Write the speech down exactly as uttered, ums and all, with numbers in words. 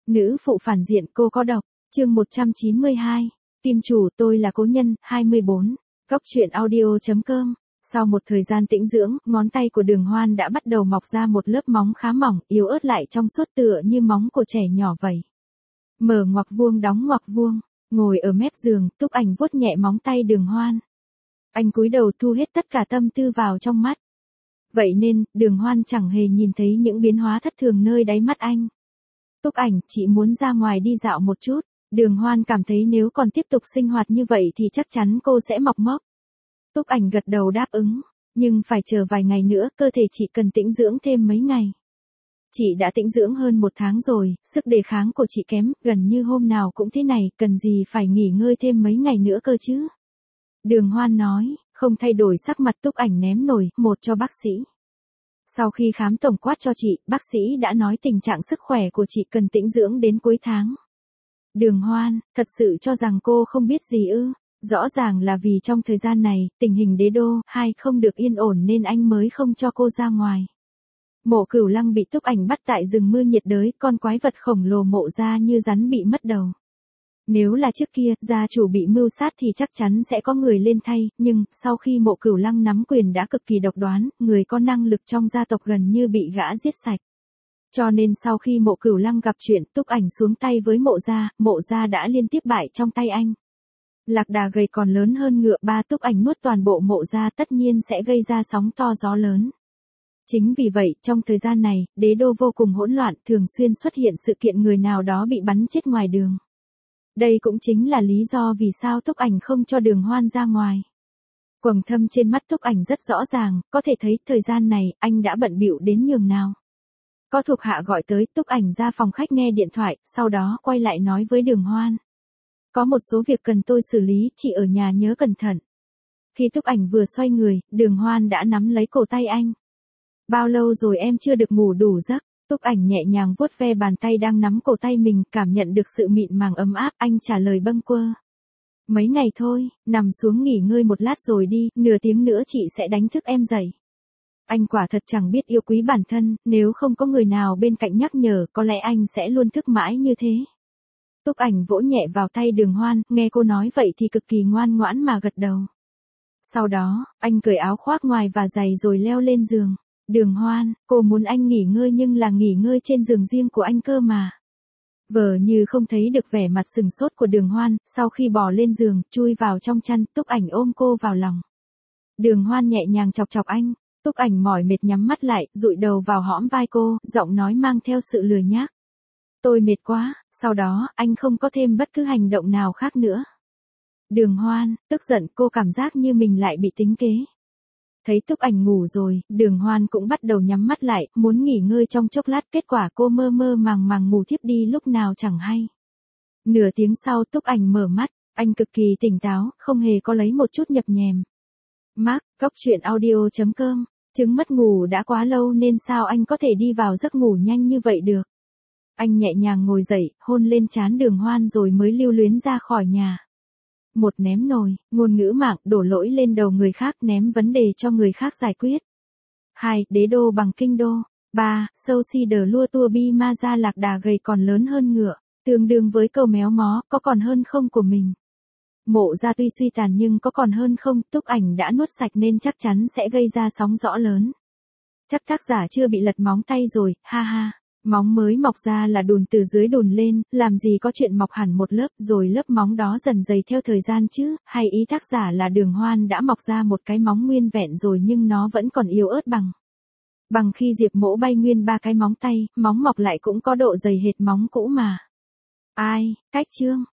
Nữ phụ phản diện cô có độc, chương một trăm chín mươi hai. Kim chủ tôi là cố nhân, hai mươi bốn. Góc truyện audio.com. Sau một thời gian tĩnh dưỡng, ngón tay của Đường Hoan đã bắt đầu mọc ra một lớp móng khá mỏng, yếu ớt lại trong suốt tựa như móng của trẻ nhỏ vậy. Mở ngoặc vuông đóng ngoặc vuông, ngồi ở mép giường, Túc Ảnh vuốt nhẹ móng tay Đường Hoan. Anh cúi đầu thu hết tất cả tâm tư vào trong mắt. Vậy nên, Đường Hoan chẳng hề nhìn thấy những biến hóa thất thường nơi đáy mắt anh. Túc Ảnh, chị muốn ra ngoài đi dạo một chút. Đường Hoan cảm thấy nếu còn tiếp tục sinh hoạt như vậy thì chắc chắn cô sẽ mọc mốc. Túc Ảnh gật đầu đáp ứng, nhưng phải chờ vài ngày nữa, cơ thể chị cần tĩnh dưỡng thêm mấy ngày. Chị đã tĩnh dưỡng hơn một tháng rồi, sức đề kháng của chị kém, gần như hôm nào cũng thế này, cần gì phải nghỉ ngơi thêm mấy ngày nữa cơ chứ. Đường Hoan nói, không thay đổi sắc mặt. Túc Ảnh ném nổi, một cho bác sĩ. Sau khi khám tổng quát cho chị, bác sĩ đã nói tình trạng sức khỏe của chị cần tĩnh dưỡng đến cuối tháng. Đường Hoan, thật sự cho rằng cô không biết gì ư? Rõ ràng là vì trong thời gian này, tình hình đế đô, hai không được yên ổn nên anh mới không cho cô ra ngoài. Mộ Cửu Lăng bị Túc Ảnh bắt tại rừng mưa nhiệt đới, con quái vật khổng lồ Mộ gia như rắn bị mất đầu. Nếu là trước kia, gia chủ bị mưu sát thì chắc chắn sẽ có người lên thay, nhưng, sau khi Mộ Cửu Lăng nắm quyền đã cực kỳ độc đoán, người có năng lực trong gia tộc gần như bị gã giết sạch. Cho nên sau khi Mộ Cửu Lăng gặp chuyện, Túc Ảnh xuống tay với Mộ gia, Mộ gia đã liên tiếp bại trong tay anh. Lạc đà gầy còn lớn hơn ngựa ba. Túc Ảnh nuốt toàn bộ Mộ gia tất nhiên sẽ gây ra sóng to gió lớn. Chính vì vậy, trong thời gian này, đế đô vô cùng hỗn loạn, thường xuyên xuất hiện sự kiện người nào đó bị bắn chết ngoài đường. Đây cũng chính là lý do vì sao Túc Ảnh không cho Đường Hoan ra ngoài. Quầng thâm trên mắt Túc Ảnh rất rõ ràng, có thể thấy thời gian này, anh đã bận bịu đến nhường nào. Có thuộc hạ gọi tới, Túc Ảnh ra phòng khách nghe điện thoại, sau đó quay lại nói với Đường Hoan. Có một số việc cần tôi xử lý, chị ở nhà nhớ cẩn thận. Khi Túc Ảnh vừa xoay người, Đường Hoan đã nắm lấy cổ tay anh. Bao lâu rồi em chưa được ngủ đủ giấc? Túc Ảnh nhẹ nhàng vuốt ve bàn tay đang nắm cổ tay mình, cảm nhận được sự mịn màng ấm áp, anh trả lời bâng quơ. Mấy ngày thôi, nằm xuống nghỉ ngơi một lát rồi đi, nửa tiếng nữa chị sẽ đánh thức em dậy. Anh quả thật chẳng biết yêu quý bản thân, nếu không có người nào bên cạnh nhắc nhở, có lẽ anh sẽ luôn thức mãi như thế. Túc Ảnh vỗ nhẹ vào tay Đường Hoan, nghe cô nói vậy thì cực kỳ ngoan ngoãn mà gật đầu. Sau đó, anh cởi áo khoác ngoài và giày rồi leo lên giường. Đường Hoan, cô muốn anh nghỉ ngơi nhưng là nghỉ ngơi trên giường riêng của anh cơ mà. Vờ như không thấy được vẻ mặt sừng sốt của Đường Hoan, sau khi bò lên giường, chui vào trong chăn, Túc Ảnh ôm cô vào lòng. Đường Hoan nhẹ nhàng chọc chọc anh, Túc Ảnh mỏi mệt nhắm mắt lại, dụi đầu vào hõm vai cô, giọng nói mang theo sự lười nhác. Tôi mệt quá. Sau đó, anh không có thêm bất cứ hành động nào khác nữa. Đường Hoan, tức giận, cô cảm giác như mình lại bị tính kế. Thấy Túc Ảnh ngủ rồi, Đường Hoan cũng bắt đầu nhắm mắt lại, muốn nghỉ ngơi trong chốc lát, kết quả cô mơ mơ màng màng ngủ thiếp đi lúc nào chẳng hay. Nửa tiếng sau Túc Ảnh mở mắt, anh cực kỳ tỉnh táo, không hề có lấy một chút nhập nhèm. Mark, góc truyện audio.com, chứng mất ngủ đã quá lâu nên sao anh có thể đi vào giấc ngủ nhanh như vậy được. Anh nhẹ nhàng ngồi dậy, hôn lên trán Đường Hoan rồi mới lưu luyến ra khỏi nhà. Một, ném nồi, ngôn ngữ mạng, đổ lỗi lên đầu người khác, ném vấn đề cho người khác giải quyết. Hai, đế đô bằng kinh đô. Ba, sâu si đờ lua tua bi ma ra lạc đà gầy còn lớn hơn ngựa, tương đương với câu méo mó, có còn hơn không của mình. Mộ gia tuy suy tàn nhưng có còn hơn không, Túc Ảnh đã nuốt sạch nên chắc chắn sẽ gây ra sóng gió lớn. Chắc tác giả chưa bị lật móng tay rồi, ha ha. Móng mới mọc ra là đùn từ dưới đùn lên, làm gì có chuyện mọc hẳn một lớp rồi lớp móng đó dần dày theo thời gian chứ, hay ý tác giả là Đường Hoan đã mọc ra một cái móng nguyên vẹn rồi nhưng nó vẫn còn yếu ớt bằng. Bằng khi Diệp Mỗ bay nguyên ba cái móng tay, móng mọc lại cũng có độ dày hệt móng cũ mà. Ai, cách chương.